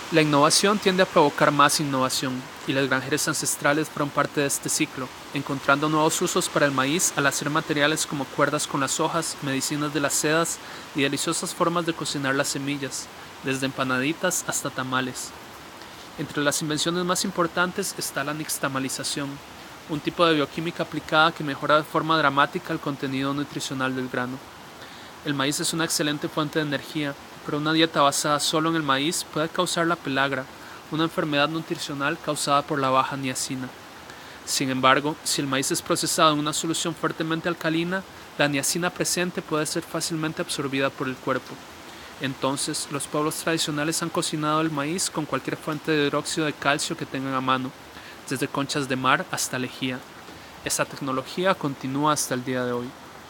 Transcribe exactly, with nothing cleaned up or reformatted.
La innovación tiende a provocar más innovación, y las granjeras ancestrales fueron parte de este ciclo, encontrando nuevos usos para el maíz al hacer materiales como cuerdas con las hojas, medicinas de las sedas y deliciosas formas de cocinar las semillas, desde empanaditas hasta tamales. Entre las invenciones más importantes está la nixtamalización, un tipo de bioquímica aplicada que mejora de forma dramática el contenido nutricional del grano. El maíz es una excelente fuente de energía, pero una dieta basada solo en el maíz puede causar la pelagra, una enfermedad nutricional causada por la baja niacina. Sin embargo, si el maíz es procesado en una solución fuertemente alcalina, la niacina presente puede ser fácilmente absorbida por el cuerpo. Entonces, los pueblos tradicionales han cocinado el maíz con cualquier fuente de hidróxido de calcio que tengan a mano, desde conchas de mar hasta lejía. Esta tecnología continúa hasta el día de hoy.